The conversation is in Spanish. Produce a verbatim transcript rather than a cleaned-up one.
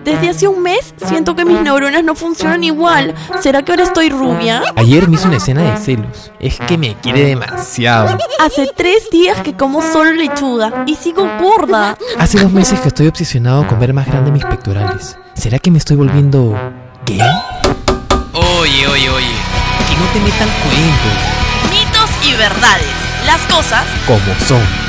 Desde hace un mes siento que mis neuronas no funcionan igual. ¿Será que ahora estoy rubia? Ayer me hizo una escena de celos. Es que me quiere demasiado. Hace tres días que como solo lechuga y sigo gorda. Hace dos meses que estoy obsesionado con ver más grande mis pectorales. ¿Será que me estoy volviendo... ¿qué? Oye, oye, oye, que no te metan cuentos. Mitos y verdades. Las cosas como son.